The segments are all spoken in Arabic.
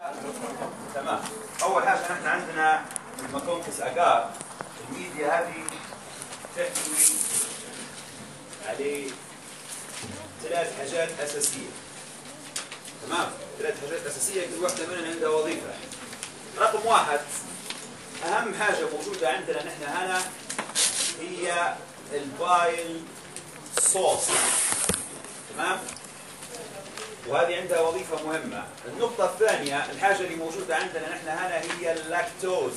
تمام. اول حاجه نحن عندنا الماكونكس اجار، الميديا هذه تحتوي عليه ثلاث حاجات اساسيه. تمام؟ ثلاث حاجات اساسيه كل واحده منهم عندها وظيفه. رقم واحد، اهم حاجه موجوده عندنا نحن هنا هي البايل صوص. تمام؟ وهذه عندها وظيفة مهمة. النقطة الثانية، الحاجة اللي موجودة عندنا نحن هنا هي اللاكتوز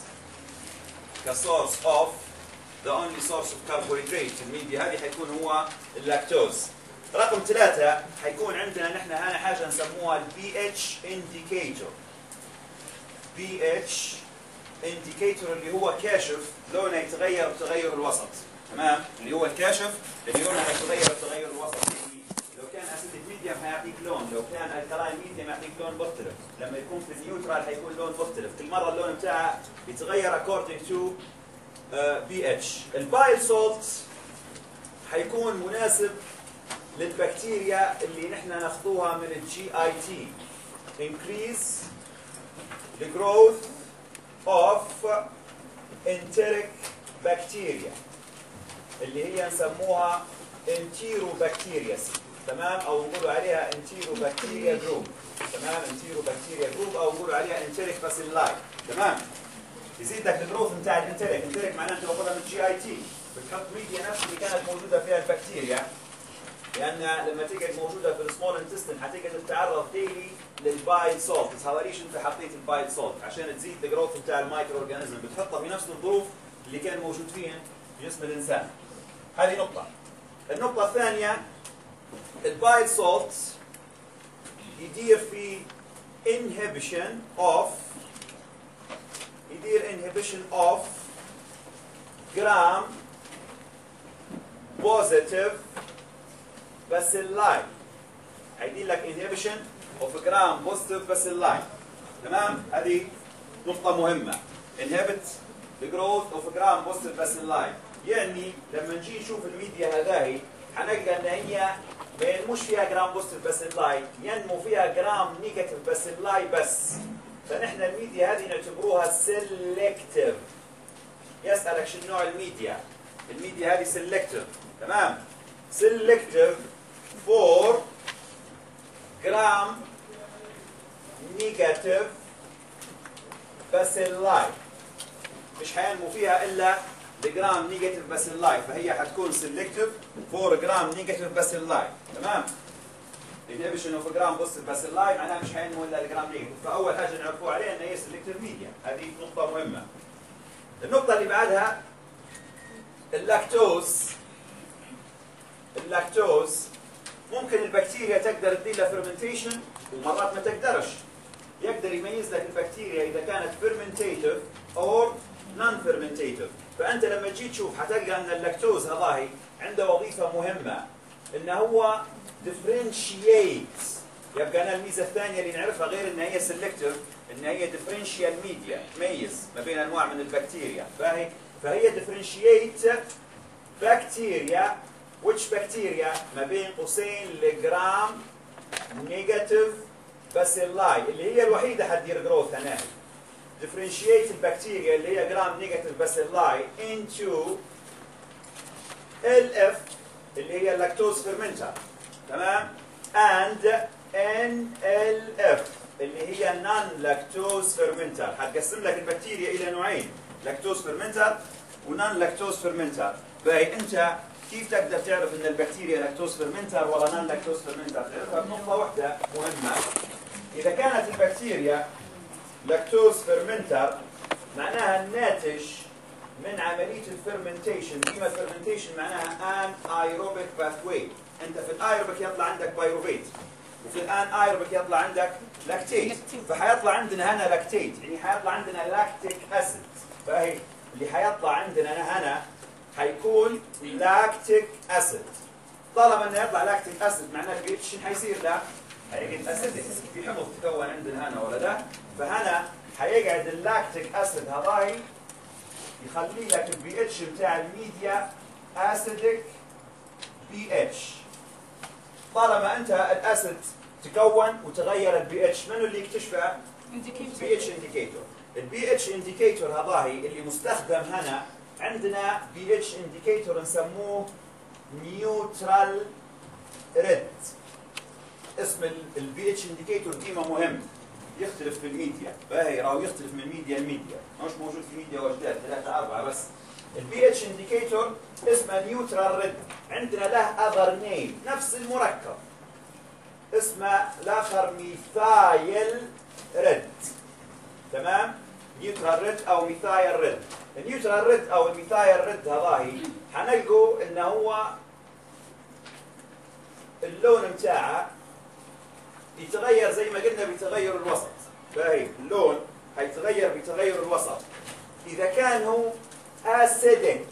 كسورس اوف the only source of carbohydrate. الميديا هذه حيكون هو اللاكتوز. رقم ثلاثة، حيكون عندنا نحن هنا حاجة نسموها البي اتش انديكيتور. بي اتش انديكيتور اللي هو كاشف لونه يتغير بتغير الوسط. تمام؟ اللي هو الكاشف اللي لونه يتغير بتغير الوسط. لو كان اسيدك ميديم حيعطيك لون، لو كان الكلاين ميديم يعطيك لون مختلف، لما يكون في النيوترال حيكون لون مختلف، كل مره اللون بتاعه يتغير according to pH. البايل سولت حيكون مناسب للبكتيريا اللي نحن ناخذوها من الجي اي تي. increase the growth of enteric bacteria اللي هي نسموها enterobacteriaceae. تمام؟ او نقولوا عليها enterobacteria group. تمام؟ enterobacteria group او نقولوا عليها enteric bacilli. تمام؟ يزيد لك الجروث بتاع الانتريك، انتريك معناه انت باخذها من الجي اي تي، بتحط ميديا نفس اللي كانت موجوده فيها البكتيريا، لان لما تقعد موجوده في السمول انتستين حتقعد تتعرض ديلي للبايل سولت. هذا ليش انت حطيت البايل سولت؟ عشان تزيد الجروث بتاع المايكرو اورجانيزم، بتحطها في نفس الظروف اللي كان موجود فيها في جسم الانسان. هذه نقطه. النقطه الثانيه، البايل سولت يدير في inhibition of gram positive bacilli. هيدير لك inhibition of gram positive bacilli. تمام؟ هذه نقطة مهمة. inhibit the growth of gram positive bacilli. يعني لما نجي نشوف الميديا هذاهي حنلقى ان هي ما ينموش فيها جرام بوزيتيف باسيلاي، ينمو فيها جرام نيجاتيف باسيلاي بس. فنحن الميديا هذه نعتبروها سيلكتيف. يسألك شو نوع الميديا؟ الميديا هذه سيلكتيف. تمام؟ سيلكتيف فور جرام نيجاتيف باسيلاي. مش حينمو فيها الا جرام نيجاتيف باسيلاي، فهي حتكون سيلكتيف فور جرام نيجاتيف باسيلاي. تمام؟ inhibition of جرام بوزيتيف باسيلاي معناها مش حينمو الا الجرام نيجاتيف، فاول حاجه نعرفوها عليها ان هي سيلكتيف ميديا. هذه نقطه مهمه. النقطه اللي بعدها اللاكتوز. اللاكتوز ممكن البكتيريا تقدر تدير لها فيرمنتيشن ومرات ما تقدرش. يقدر يميز لك البكتيريا اذا كانت فيرمنتيتيف او نون فيرمنتيتيف. فانت لما تجي تشوف حتلقى ان اللاكتوز هذاهي عنده وظيفه مهمه، ان هو ديفرنشيت. يبقى انا الميزه الثانيه اللي نعرفها غير ان هي سيلكتيف، ان هي ديفرنشيال ميديا، تميز ما بين انواع من البكتيريا. فهي ديفرنشيت بكتيريا، which بكتيريا ما بين قوسين الجرام نيجاتيف باسيلاي اللي هي الوحيده حتدير جروث هنا. differentiate البكتيريا اللي هي جرام نيجاتيف باسيلاي into LF اللي هي لاكتوز فيرمنتر. تمام؟ and NLF اللي هي نون لاكتوز فيرمنتر. حتقسم لك البكتيريا الى نوعين، لاكتوز فيرمنتر ونون لاكتوز فيرمنتر. فهي انت كيف تقدر تعرف ان البكتيريا لاكتوز فيرمنتر ولا نون لاكتوز فيرمنتر؟ تعرفها بنقطه واحده مهمه. اذا كانت البكتيريا لاكتوز فيرمنتر معناها الناتج من عمليه الفيرمنتيشن. كلمه فيرمنتيشن معناها ان ايروبيك باثوي. انت في الايروبيك يطلع عندك بايروفيت، وفي الان ايروبيك يطلع عندك لاكتيت. فحيطلع عندنا هنا لاكتيت، يعني حيطلع عندنا لاكتيك اسيد. فهي اللي حيطلع عندنا هنا حيكون لاكتيك اسيد. طالما انه يطلع لاكتيك اسيد معناه البي اتش حيصير له حيقعد اسيدك، في حمض تكون عندنا هنا ولا لا؟ فهنا حيقعد اللاكتيك اسيد هذاي يخلي لك البي اتش بتاع الميديا اسيدك بي اتش. طالما انت الاسيد تكون وتغير البي اتش. منو اللي يكتشفه؟ بي اتش انديكيتور. البي اتش انديكيتور هذاهي اللي مستخدم هنا. عندنا بي اتش انديكيتور نسموه نيوترال ريد. اسم البي اتش انديكيتور ديما مهم، يختلف في الميديا، باهي راهو يختلف من ميديا لميديا، مش موجود في ميديا واجداد 3 4 بس. البي اتش انديكيتور اسمه نيوترال ريد. عندنا له اذر نيم، نفس المركب اسمه الاخر ميثايل ريد. تمام؟ نيوترال ريد او ميثايل ريد. النيوترال ريد او الميثايل ريد هذاهي حنلقوا انه هو اللون متاعه يتغير زي ما قلنا بتغير الوسط. باهي اللون حيتغير بتغير الوسط. اذا كان هو اسيدك،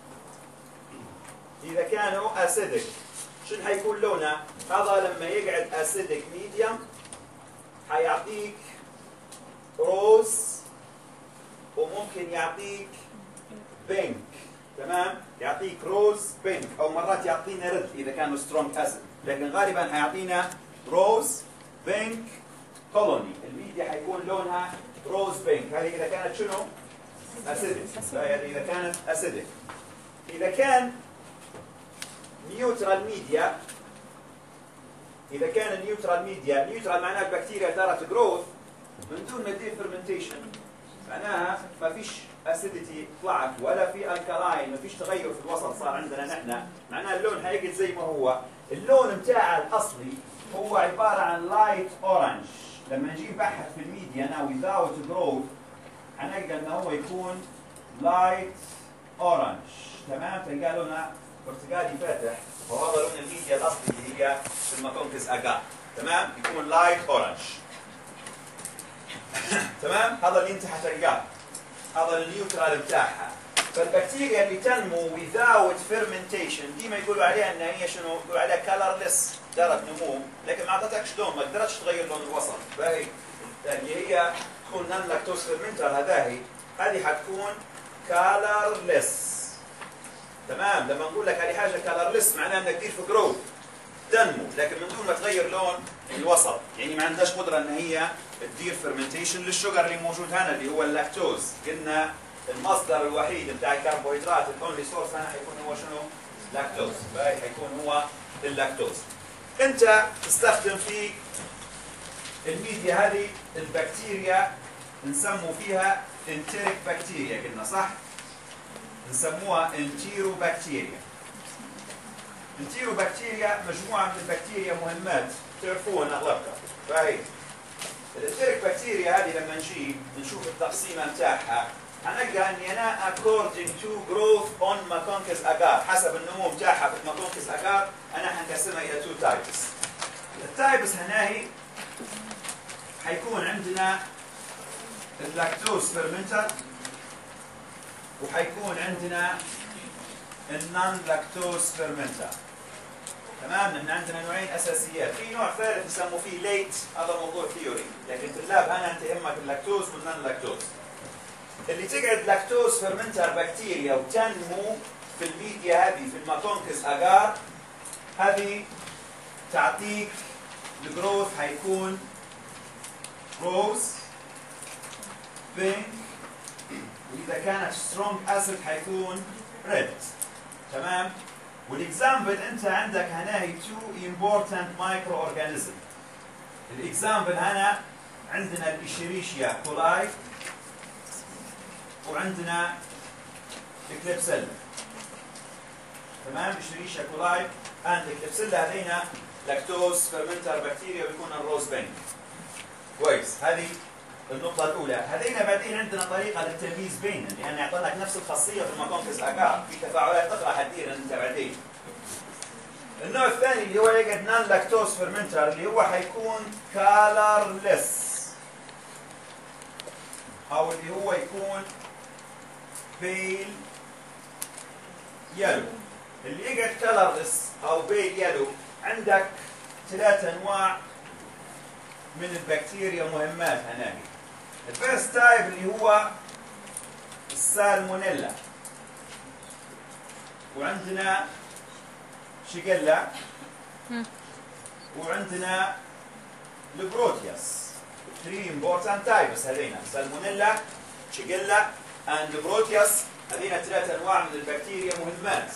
اذا كان هو اسيدك شنو حيكون لونه؟ هذا لما يقعد اسيدك ميديوم حيعطيك روز وممكن يعطيك بينك. تمام؟ يعطيك روز بينك او مرات يعطينا ريد اذا كانوا سترونج اسيد، لكن غالبا حيعطينا روز بينك كولوني. الميديا حيكون لونها روز بينك. هذه اذا كانت شنو؟ اسيدك. اذا كانت اسيدك. اذا كان نيوترال ميديا، اذا كان النيوترال ميديا، نيوترال معناها البكتيريا دارت جروث من دون ما تدير فيرمنتيشن، معناها ما فيش اسيديتي طلعت ولا في الكالاين، ما فيش تغير في الوسط صار عندنا نحن، معناها اللون حيقعد زي ما هو. اللون بتاعه الاصلي هو عباره عن لايت اورنج. لما نجي نبحث في الميديا now without growth حنلقى انه هو يكون لايت اورنج. تمام؟ تلقى لونه برتقالي فاتح، وهذا لون الميديا الاصلي اللي هي في الماكونكس اجار. تمام؟ يكون لايت اورنج. تمام؟ هذا اللي انت حتلقاه، هذا النيوترال بتاعها. فالبكتيريا اللي تنمو without fermentation ديما يقولوا عليها ان هي شنو؟ يقولوا عليها colorless، دارت نمو، لكن ما اعطتكش لون، ما قدرتش تغير لون الوسط. فهي اللي هي تكون نان لاكتوز فيرمنتر هذه حتكون colorless. تمام؟ لما نقول لك هذه حاجه colorless معناها انها كثير في جروث، تنمو لكن من دون ما تغير لون الوسط، يعني ما عندهاش قدره ان هي تدير فيرمنتيشن للشجر اللي موجود هنا اللي هو اللاكتوز. قلنا المصدر الوحيد بتاع الكربوهيدرات الاونلي سورس هنا حيكون هو شنو؟ لاكتوز. فهي حيكون هو اللاكتوز. انت تستخدم في الميديا هذه البكتيريا نسموا فيها انتيريك بكتيريا، قلنا صح؟ نسموها انتيرو بكتيريا. انتيرو بكتيريا مجموعه من البكتيريا مهمات تعرفوهن اغلبكم. فهي الانتيريك بكتيريا هذه لما نجي نشوف التقسيمه بتاعها هنلقى اني انا according to growth on Macconchis agar، حسب النمو بتاعها في الماكونكس اجار انا حنقسمها الى 2 تايبس. التايبس هناهي حيكون عندنا اللاكتوز فيرمنتر، وحيكون عندنا النون لاكتوز فيرمنتر. تمام؟ نحن عندنا نوعين اساسيات، في نوع ثالث نسموه فيه ليت، هذا موضوع ثيوري، لكن في اللاب انا انت يهمك اللاكتوز والنون لاكتوز. اللي تقعد لاكتوز فيرمنتر بكتيريا وتنمو في الميديا هذه في الماكونكس اجار، هذه تعطيك الجروث حيكون روز بينك، واذا كانت سترونج اسيد حيكون ريد. تمام؟ والاكزامبل انت عندك هنا هي 2 important microorganism. الاكزامبل هنا عندنا الاشيريشيا كولاي وعندنا الكليبسيلا. تمام؟ اشيريشيا كولاي اند الكليبسيلا هذينا لاكتوز فيرمنتر بكتيريا ويكون الروز بينك. كويس، هذه النقطة الأولى. هذينا بعدين عندنا طريقة للتمييز بينهم، لأن يعطي لك نفس الخاصية في الماكونكس اجار، في تفاعلات أخرى حتديرها أنت بعدين. النوع الثاني اللي هو يقعد نان لاكتوز فيرمنتر اللي هو حيكون كالرلس، أو اللي هو يكون بيل يلو. اللي يقعد كالرلس أو بيل يلو عندك 3 أنواع من البكتيريا مهمات هناك. الفيرست تايب اللي هو السالمونيلا، وعندنا شيجيلا، وعندنا البروتياس. 3 important types هذين سالمونيلا، شيجيلا and بروتياس. هذين 3 انواع من البكتيريا مهمات.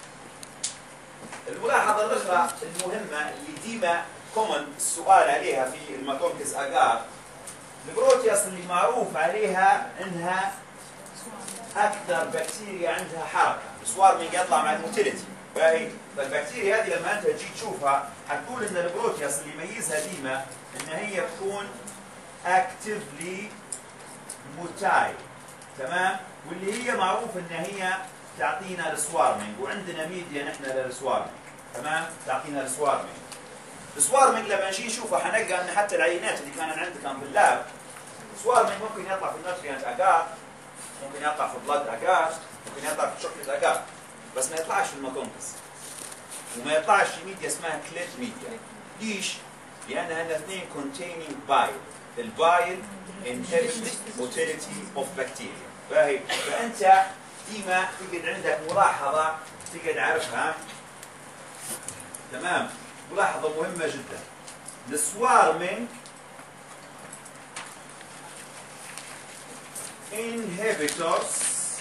الملاحظة الأخرى المهمة اللي ديما كومن السؤال عليها في الماكونكس اجار، البروتياس اللي معروف عليها انها اكثر بكتيريا عندها حركه، السوارمينج يطلع مع الموتيليتي، فالبكتيريا هذه لما انت تجي تشوفها حتقول ان البروتياس اللي يميزها ديما ان هي تكون اكتفلي موتايل، تمام؟ واللي هي معروف ان هي تعطينا السوارمينج، وعندنا ميديا نحن للسوارمينج، تمام؟ تعطينا السوارمينج. السوارمينج لما نجي نشوفه حنلقى ان حتى العينات اللي كانت عندكم في اللاب السوارمينج ممكن يطلع في النوتريانت اجار، ممكن يطلع في البلاد اجار، ممكن يطلع في الشوكليت اجار، بس ما يطلعش في الماكونكس، وما يطلعش في ميديا اسمها كليت ميديا. ليش؟ لانها الاثنين containing بايل، البايل inhibit motility of bacteria. فانت ديما تقعد عندك ملاحظه تقعد عارفها، تمام؟ ملاحظه مهمه جدا. السوارمينج inhibitors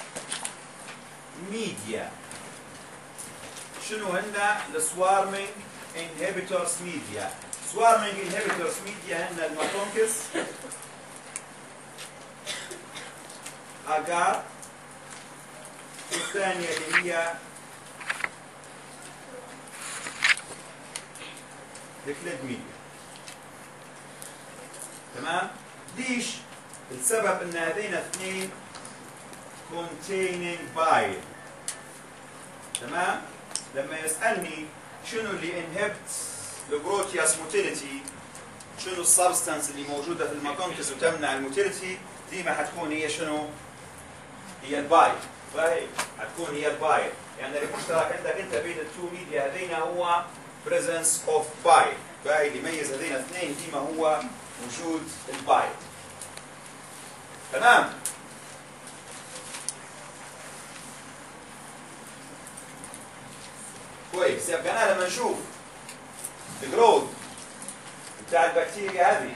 media. شنو هن السوارمينج inhibitors media؟ سوارمينج inhibitors media هن الماكونكس، اجار، والثانية اللي هي الكليد ميديا، تمام؟ ليش؟ السبب ان هذين اثنين containing bile، تمام؟ لما يسألني شنو اللي inhibit البروتياس موتيليتي، شنو السبستانس اللي موجودة في الماكونكس وتمنع الموتيليتي، ديما حتكون هي شنو؟ هي البايل، فهي حتكون هي البايل، يعني المشترك عندك انت بين التو ميديا هذين هو presence of bile، فهي اللي يميز هذين اثنين ديما هو وجود البايل، تمام؟ كويس، يبقى انا لما نشوف الجروث بتاع البكتيريا هذه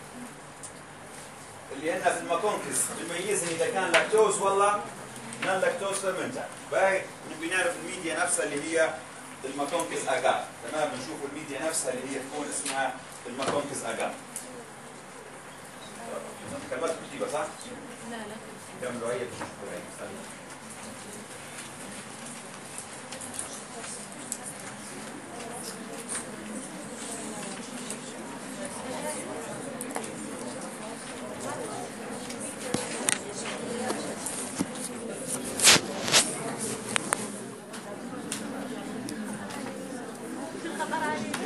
اللي هنا في الماكونكس بيميزني اذا كان لاكتوز ولا نون لاكتوز فيرمنتر، فهي نبي نعرف الميديا نفسها اللي هي الماكونكس اجار، تمام؟ بنشوف الميديا نفسها اللي هي تكون اسمها الماكونكس اجار. كلمات كتيبة صح؟ لا لا كملوا هي الخبر عليه